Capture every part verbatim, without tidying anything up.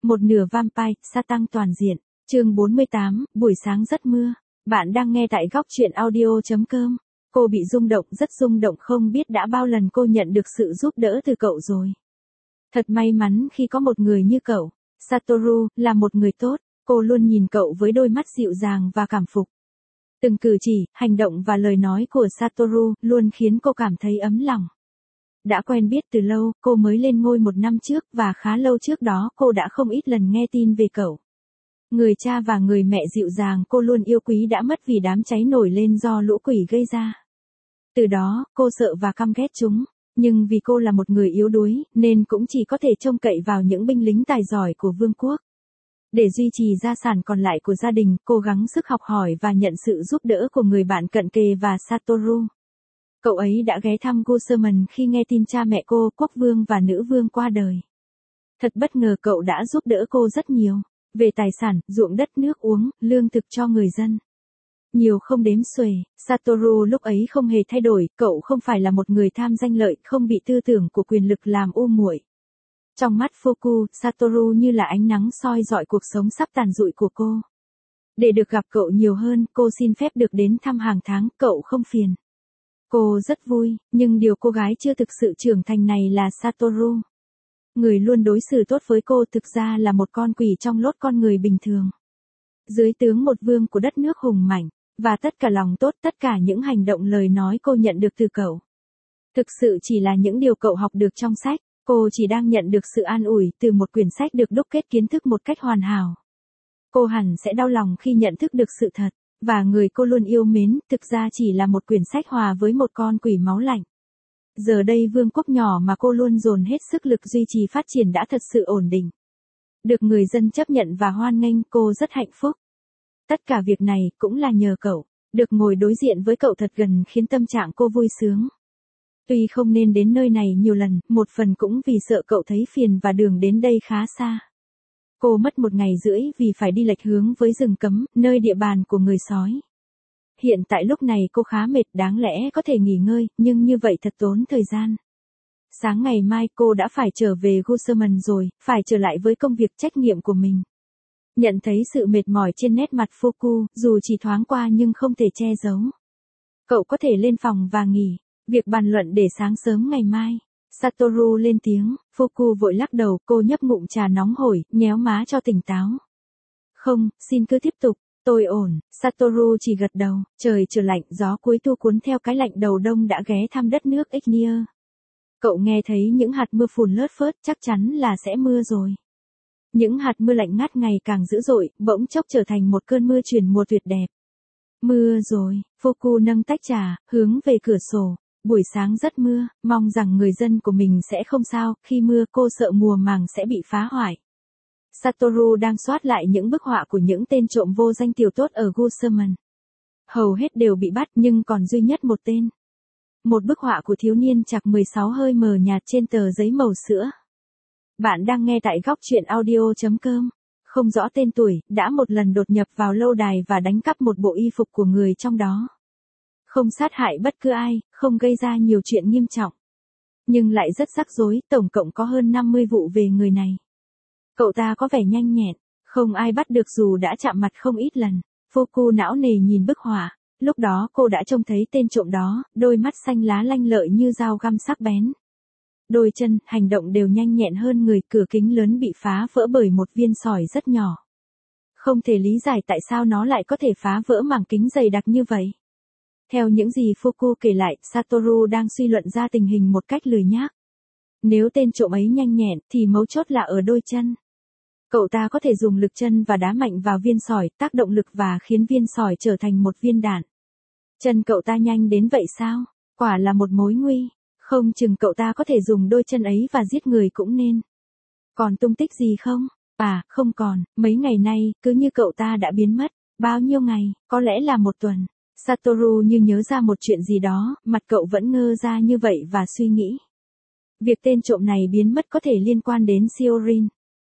Một nửa vampire, sa tăng toàn diện. Chương bốn mươi tám, buổi sáng rất mưa. Bạn đang nghe tại góc truyện audio chấm com. Cô bị rung động, rất rung động, không biết đã bao lần cô nhận được sự giúp đỡ từ cậu rồi. Thật may mắn khi có một người như cậu. Satoru là một người tốt, cô luôn nhìn cậu với đôi mắt dịu dàng và cảm phục. Từng cử chỉ, hành động và lời nói của Satoru luôn khiến cô cảm thấy ấm lòng. Đã quen biết từ lâu, cô mới lên ngôi một năm trước và khá lâu trước đó cô đã không ít lần nghe tin về cậu. Người cha và người mẹ dịu dàng cô luôn yêu quý đã mất vì đám cháy nổi lên do lũ quỷ gây ra. Từ đó, cô sợ và căm ghét chúng, nhưng vì cô là một người yếu đuối, nên cũng chỉ có thể trông cậy vào những binh lính tài giỏi của vương quốc. Để duy trì gia sản còn lại của gia đình, cô gắng sức học hỏi và nhận sự giúp đỡ của người bạn cận kề và Satoru. Cậu ấy đã ghé thăm Guserman khi nghe tin cha mẹ cô, quốc vương và nữ vương qua đời. Thật bất ngờ cậu đã giúp đỡ cô rất nhiều, về tài sản, ruộng đất, nước uống, lương thực cho người dân. Nhiều không đếm xuể, Satoru lúc ấy không hề thay đổi, cậu không phải là một người tham danh lợi, không bị tư tưởng của quyền lực làm u muội. Trong mắt Fuku, Satoru như là ánh nắng soi rọi cuộc sống sắp tàn rụi của cô. Để được gặp cậu nhiều hơn, cô xin phép được đến thăm hàng tháng, cậu không phiền. Cô rất vui, nhưng điều cô gái chưa thực sự trưởng thành này là Satoru. Người luôn đối xử tốt với cô thực ra là một con quỷ trong lốt con người bình thường. Dưới tướng một vương của đất nước hùng mạnh, và tất cả lòng tốt, tất cả những hành động lời nói cô nhận được từ cậu. Thực sự chỉ là những điều cậu học được trong sách, cô chỉ đang nhận được sự an ủi từ một quyển sách được đúc kết kiến thức một cách hoàn hảo. Cô hẳn sẽ đau lòng khi nhận thức được sự thật. Và người cô luôn yêu mến, thực ra chỉ là một quyển sách hòa với một con quỷ máu lạnh. Giờ đây vương quốc nhỏ mà cô luôn dồn hết sức lực duy trì phát triển đã thật sự ổn định. Được người dân chấp nhận và hoan nghênh, cô rất hạnh phúc. Tất cả việc này cũng là nhờ cậu. Được ngồi đối diện với cậu thật gần khiến tâm trạng cô vui sướng. Tuy không nên đến nơi này nhiều lần, một phần cũng vì sợ cậu thấy phiền và đường đến đây khá xa. Cô mất một ngày rưỡi vì phải đi lệch hướng với rừng cấm, nơi địa bàn của người sói. Hiện tại lúc này cô khá mệt, đáng lẽ có thể nghỉ ngơi, nhưng như vậy thật tốn thời gian. Sáng ngày mai cô đã phải trở về Guserman rồi, phải trở lại với công việc trách nhiệm của mình. Nhận thấy sự mệt mỏi trên nét mặt Fuku, dù chỉ thoáng qua nhưng không thể che giấu. Cậu có thể lên phòng và nghỉ, việc bàn luận để sáng sớm ngày mai. Satoru lên tiếng, Fuku vội lắc đầu, cô nhấp ngụm trà nóng hổi, nhéo má cho tỉnh táo. Không, xin cứ tiếp tục, tôi ổn, Satoru chỉ gật đầu, trời trở lạnh, gió cuối thu cuốn theo cái lạnh đầu đông đã ghé thăm đất nước Ignia. Cậu nghe thấy những hạt mưa phùn lất phớt, chắc chắn là sẽ mưa rồi. Những hạt mưa lạnh ngắt ngày càng dữ dội, bỗng chốc trở thành một cơn mưa chuyển mùa tuyệt đẹp. Mưa rồi, Fuku nâng tách trà, hướng về cửa sổ. Buổi sáng rất mưa, mong rằng người dân của mình sẽ không sao, khi mưa cô sợ mùa màng sẽ bị phá hoại. Satoru đang soát lại những bức họa của những tên trộm vô danh tiểu tốt ở Guserman. Hầu hết đều bị bắt nhưng còn duy nhất một tên. Một bức họa của thiếu niên chạc mười sáu hơi mờ nhạt trên tờ giấy màu sữa. Bạn đang nghe tại góc truyện audio chấm com. Không rõ tên tuổi, đã một lần đột nhập vào lâu đài và đánh cắp một bộ y phục của người trong đó. Không sát hại bất cứ ai, không gây ra nhiều chuyện nghiêm trọng. Nhưng lại rất rắc rối, tổng cộng có hơn năm mươi vụ về người này. Cậu ta có vẻ nhanh nhẹn, không ai bắt được dù đã chạm mặt không ít lần. Fuku não nề nhìn bức họa, lúc đó cô đã trông thấy tên trộm đó, đôi mắt xanh lá lanh lợi như dao găm sắc bén. Đôi chân, hành động đều nhanh nhẹn hơn người, cửa kính lớn bị phá vỡ bởi một viên sỏi rất nhỏ. Không thể lý giải tại sao nó lại có thể phá vỡ màng kính dày đặc như vậy. Theo những gì Fuku kể lại, Satoru đang suy luận ra tình hình một cách lười nhác. Nếu tên trộm ấy nhanh nhẹn, thì mấu chốt là ở đôi chân. Cậu ta có thể dùng lực chân và đá mạnh vào viên sỏi, tác động lực và khiến viên sỏi trở thành một viên đạn. Chân cậu ta nhanh đến vậy sao? Quả là một mối nguy. Không chừng cậu ta có thể dùng đôi chân ấy và giết người cũng nên. Còn tung tích gì không? À, không còn, mấy ngày nay, cứ như cậu ta đã biến mất. Bao nhiêu ngày, có lẽ là một tuần. Satoru như nhớ ra một chuyện gì đó, mặt cậu vẫn ngơ ra như vậy và suy nghĩ. Việc tên trộm này biến mất có thể liên quan đến Siorin.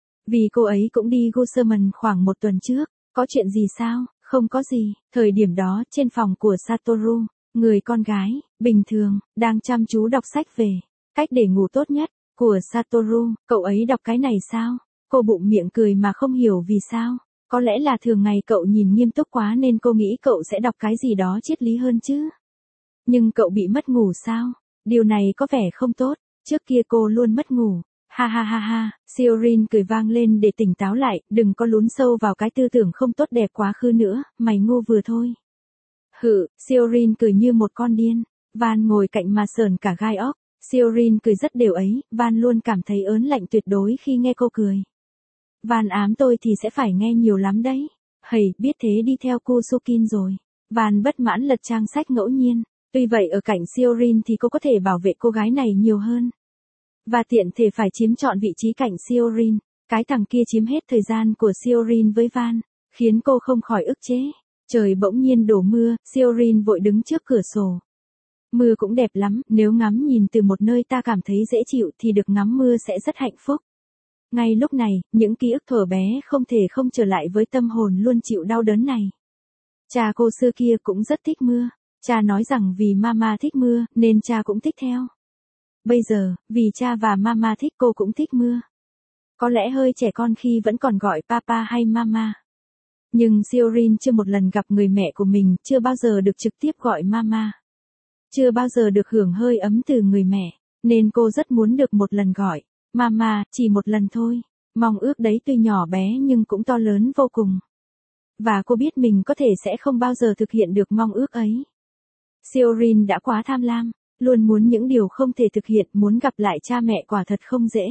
Vì cô ấy cũng đi Guserman khoảng một tuần trước, có chuyện gì sao? Không có gì, thời điểm đó, trên phòng của Satoru, người con gái, bình thường, đang chăm chú đọc sách về cách để ngủ tốt nhất, của Satoru, cậu ấy đọc cái này sao? Cô bụng miệng cười mà không hiểu vì sao. Có lẽ là thường ngày cậu nhìn nghiêm túc quá nên cô nghĩ cậu sẽ đọc cái gì đó triết lý hơn chứ. Nhưng cậu bị mất ngủ sao? Điều này có vẻ không tốt. Trước kia cô luôn mất ngủ. Ha ha ha ha, Siorin cười vang lên để tỉnh táo lại, đừng có lún sâu vào cái tư tưởng không tốt đẹp quá khứ nữa, mày ngu vừa thôi. Hự, Siorin cười như một con điên. Van ngồi cạnh mà sờn cả gai óc. Siorin cười rất đều ấy, Van luôn cảm thấy ớn lạnh tuyệt đối khi nghe cô cười. Van ám tôi thì sẽ phải nghe nhiều lắm đấy. Hầy, biết thế đi theo Kusukin rồi. Van bất mãn lật trang sách ngẫu nhiên. Tuy vậy ở cạnh Siorin thì cô có thể bảo vệ cô gái này nhiều hơn. Và tiện thể phải chiếm trọn vị trí cạnh Siorin. Cái thằng kia chiếm hết thời gian của Siorin với Van, khiến cô không khỏi ức chế. Trời bỗng nhiên đổ mưa, Siorin vội đứng trước cửa sổ. Mưa cũng đẹp lắm, nếu ngắm nhìn từ một nơi ta cảm thấy dễ chịu thì được ngắm mưa sẽ rất hạnh phúc. Ngay lúc này, những ký ức thuở bé không thể không trở lại với tâm hồn luôn chịu đau đớn này. Cha cô xưa kia cũng rất thích mưa. Cha nói rằng vì mama thích mưa, nên cha cũng thích theo. Bây giờ, vì cha và mama thích cô cũng thích mưa. Có lẽ hơi trẻ con khi vẫn còn gọi papa hay mama. Nhưng Siorin chưa một lần gặp người mẹ của mình, chưa bao giờ được trực tiếp gọi mama. Chưa bao giờ được hưởng hơi ấm từ người mẹ, nên cô rất muốn được một lần gọi mama, chỉ một lần thôi. Mong ước đấy tuy nhỏ bé nhưng cũng to lớn vô cùng. Và cô biết mình có thể sẽ không bao giờ thực hiện được mong ước ấy. Siorin đã quá tham lam, luôn muốn những điều không thể thực hiện, muốn gặp lại cha mẹ quả thật không dễ.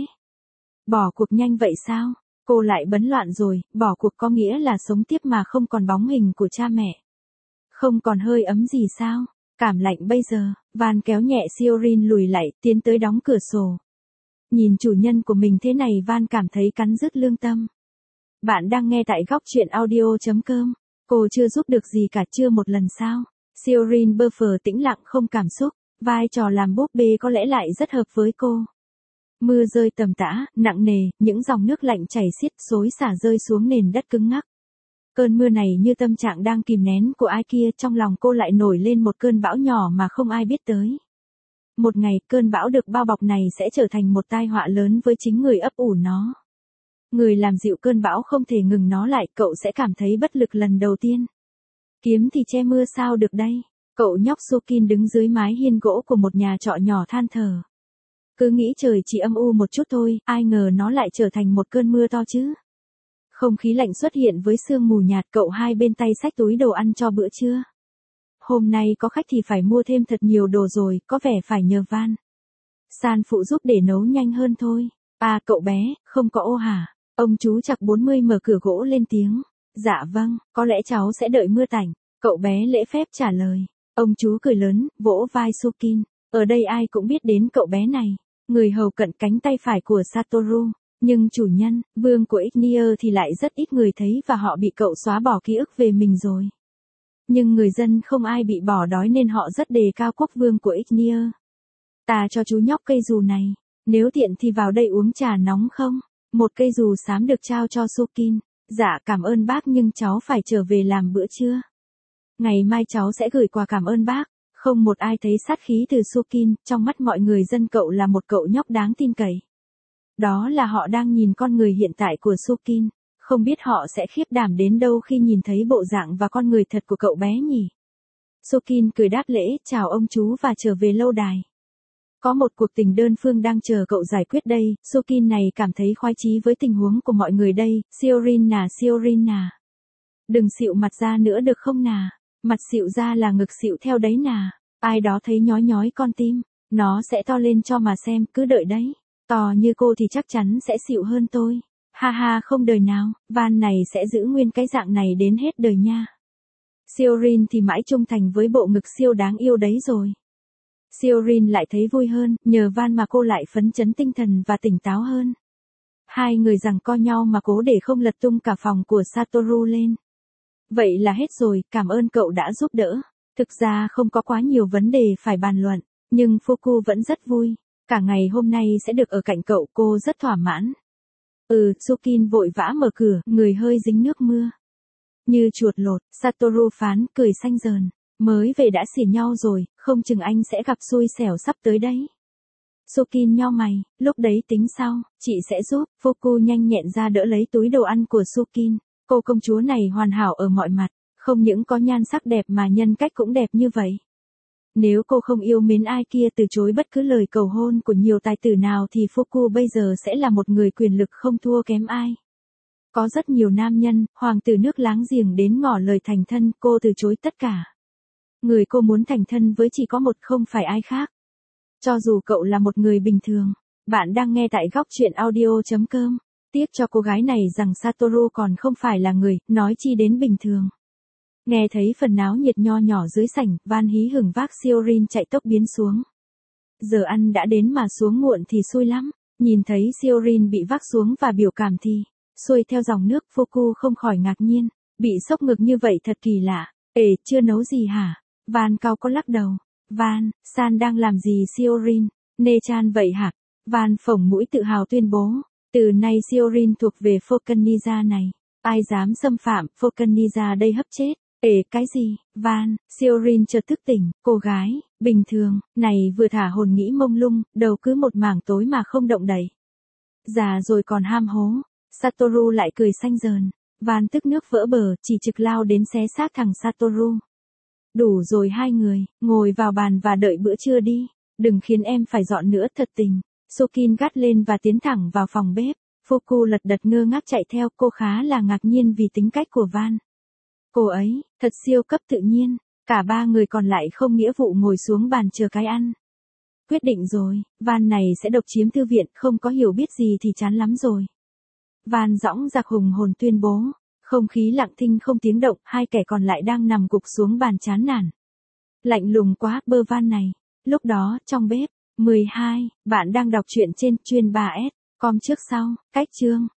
Bỏ cuộc nhanh vậy sao? Cô lại bấn loạn rồi, bỏ cuộc có nghĩa là sống tiếp mà không còn bóng hình của cha mẹ. Không còn hơi ấm gì sao? Cảm lạnh bây giờ, Van kéo nhẹ Siorin lùi lại, tiến tới đóng cửa sổ. Nhìn chủ nhân của mình thế này Van cảm thấy cắn rứt lương tâm. Bạn đang nghe tại góc truyện audio chấm com. Cô chưa giúp được gì cả, chưa một lần sao? Siorin bơ phờ tĩnh lặng không cảm xúc, vai trò làm búp bê có lẽ lại rất hợp với cô. Mưa rơi tầm tã, nặng nề, những dòng nước lạnh chảy xiết xối xả rơi xuống nền đất cứng ngắc. Cơn mưa này như tâm trạng đang kìm nén của ai kia, trong lòng cô lại nổi lên một cơn bão nhỏ mà không ai biết tới. Một ngày, cơn bão được bao bọc này sẽ trở thành một tai họa lớn với chính người ấp ủ nó. Người làm dịu cơn bão không thể ngừng nó lại, cậu sẽ cảm thấy bất lực lần đầu tiên. Kiếm thì che mưa sao được đây? Cậu nhóc Sokin đứng dưới mái hiên gỗ của một nhà trọ nhỏ than thở. Cứ nghĩ trời chỉ âm u một chút thôi, ai ngờ nó lại trở thành một cơn mưa to chứ. Không khí lạnh xuất hiện với sương mù nhạt, cậu hai bên tay xách túi đồ ăn cho bữa trưa. Hôm nay có khách thì phải mua thêm thật nhiều đồ rồi, có vẻ phải nhờ Van San phụ giúp để nấu nhanh hơn thôi. À cậu bé, không có ô hả? Ông chú chạc bốn mươi mở cửa gỗ lên tiếng. Dạ vâng, có lẽ cháu sẽ đợi mưa tạnh. Cậu bé lễ phép trả lời. Ông chú cười lớn, vỗ vai Sokin. Ở đây ai cũng biết đến cậu bé này. Người hầu cận cánh tay phải của Satoru. Nhưng chủ nhân, vương của Ignea thì lại rất ít người thấy và họ bị cậu xóa bỏ ký ức về mình rồi. Nhưng người dân không ai bị bỏ đói nên họ rất đề cao quốc vương của Ignea. Ta cho chú nhóc cây dù này. Nếu tiện thì vào đây uống trà nóng không? Một cây dù xám được trao cho Sokin. Dạ cảm ơn bác nhưng cháu phải trở về làm bữa trưa. Ngày mai cháu sẽ gửi quà cảm ơn bác. Không một ai thấy sát khí từ Sokin, trong mắt mọi người dân cậu là một cậu nhóc đáng tin cậy. Đó là họ đang nhìn con người hiện tại của Sokin, không biết họ sẽ khiếp đảm đến đâu khi nhìn thấy bộ dạng và con người thật của cậu bé nhỉ. Sokin cười đáp lễ, chào ông chú và trở về lâu đài. Có một cuộc tình đơn phương đang chờ cậu giải quyết đây, Sokin này cảm thấy khoái chí với tình huống của mọi người đây, Siorin nà Siorin nà. Đừng xịu mặt ra nữa được không nà, mặt xịu ra là ngực xịu theo đấy nà, ai đó thấy nhói nhói con tim, nó sẽ to lên cho mà xem, cứ đợi đấy. To như cô thì chắc chắn sẽ xịu hơn tôi. Ha ha không đời nào, Van này sẽ giữ nguyên cái dạng này đến hết đời nha. Siorin thì mãi trung thành với bộ ngực siêu đáng yêu đấy rồi. Siorin lại thấy vui hơn, nhờ Van mà cô lại phấn chấn tinh thần và tỉnh táo hơn. Hai người giằng co nhau mà cố để không lật tung cả phòng của Satoru lên. Vậy là hết rồi, cảm ơn cậu đã giúp đỡ. Thực ra không có quá nhiều vấn đề phải bàn luận, nhưng Fuku vẫn rất vui. Cả ngày hôm nay sẽ được ở cạnh cậu, cô rất thỏa mãn. Ừ, Sokin vội vã mở cửa, người hơi dính nước mưa. Như chuột lột, Satoru phán, cười xanh dờn. Mới về đã xỉa nhau rồi, không chừng anh sẽ gặp xui xẻo sắp tới đấy. Sukin nheo mày, lúc đấy tính sau, chị sẽ giúp. Fuku nhanh nhẹn ra đỡ lấy túi đồ ăn của Sukin. Cô công chúa này hoàn hảo ở mọi mặt, không những có nhan sắc đẹp mà nhân cách cũng đẹp như vậy. Nếu cô không yêu mến ai kia từ chối bất cứ lời cầu hôn của nhiều tài tử nào thì Fuku bây giờ sẽ là một người quyền lực không thua kém ai. Có rất nhiều nam nhân, hoàng tử nước láng giềng đến ngỏ lời thành thân, cô từ chối tất cả. Người cô muốn thành thân với chỉ có một, không phải ai khác. Cho dù cậu là một người bình thường, bạn đang nghe tại góc truyện audio chấm com. Tiếc cho cô gái này rằng Satoru còn không phải là người, nói chi đến bình thường. Nghe thấy phần náo nhiệt nho nhỏ dưới sảnh, Van hí hửng vác Siorin chạy tốc biến xuống. Giờ ăn đã đến mà xuống muộn thì xui lắm. Nhìn thấy Siorin bị vác xuống và biểu cảm thì xuôi theo dòng nước, Fuku không khỏi ngạc nhiên. Bị sốc ngực như vậy thật kỳ lạ. Ê, chưa nấu gì hả? Van cao có lắc đầu. Van, San đang làm gì Siorin? Ne-chan vậy hả? Van phồng mũi tự hào tuyên bố. Từ nay Siorin thuộc về Vulcaniza này. Ai dám xâm phạm, Vulcaniza đây hấp chết. Ê, cái gì? Van, Siorin chợt thức tỉnh, cô gái, bình thường, này vừa thả hồn nghĩ mông lung, đầu cứ một mảng tối mà không động đậy. Già rồi còn ham hố. Satoru lại cười xanh dờn. Van tức nước vỡ bờ, chỉ trực lao đến xé xác thằng Satoru. Đủ rồi hai người, ngồi vào bàn và đợi bữa trưa đi. Đừng khiến em phải dọn nữa thật tình. Sukin gắt lên và tiến thẳng vào phòng bếp. Fuku lật đật ngơ ngác chạy theo, cô khá là ngạc nhiên vì tính cách của Van. Cô ấy, thật siêu cấp tự nhiên. Cả ba người còn lại không nghĩa vụ ngồi xuống bàn chờ cái ăn. Quyết định rồi, Van này sẽ độc chiếm thư viện, không có hiểu biết gì thì chán lắm rồi. Van dõng dạc hùng hồn tuyên bố. Không khí lặng thinh không tiếng động, hai kẻ còn lại đang nằm gục xuống bàn chán nản. Lạnh lùng quá, bơ Van này. Lúc đó, trong bếp, mười hai, bạn đang đọc truyện trên chuyên ba S, com trước sau, cách chương.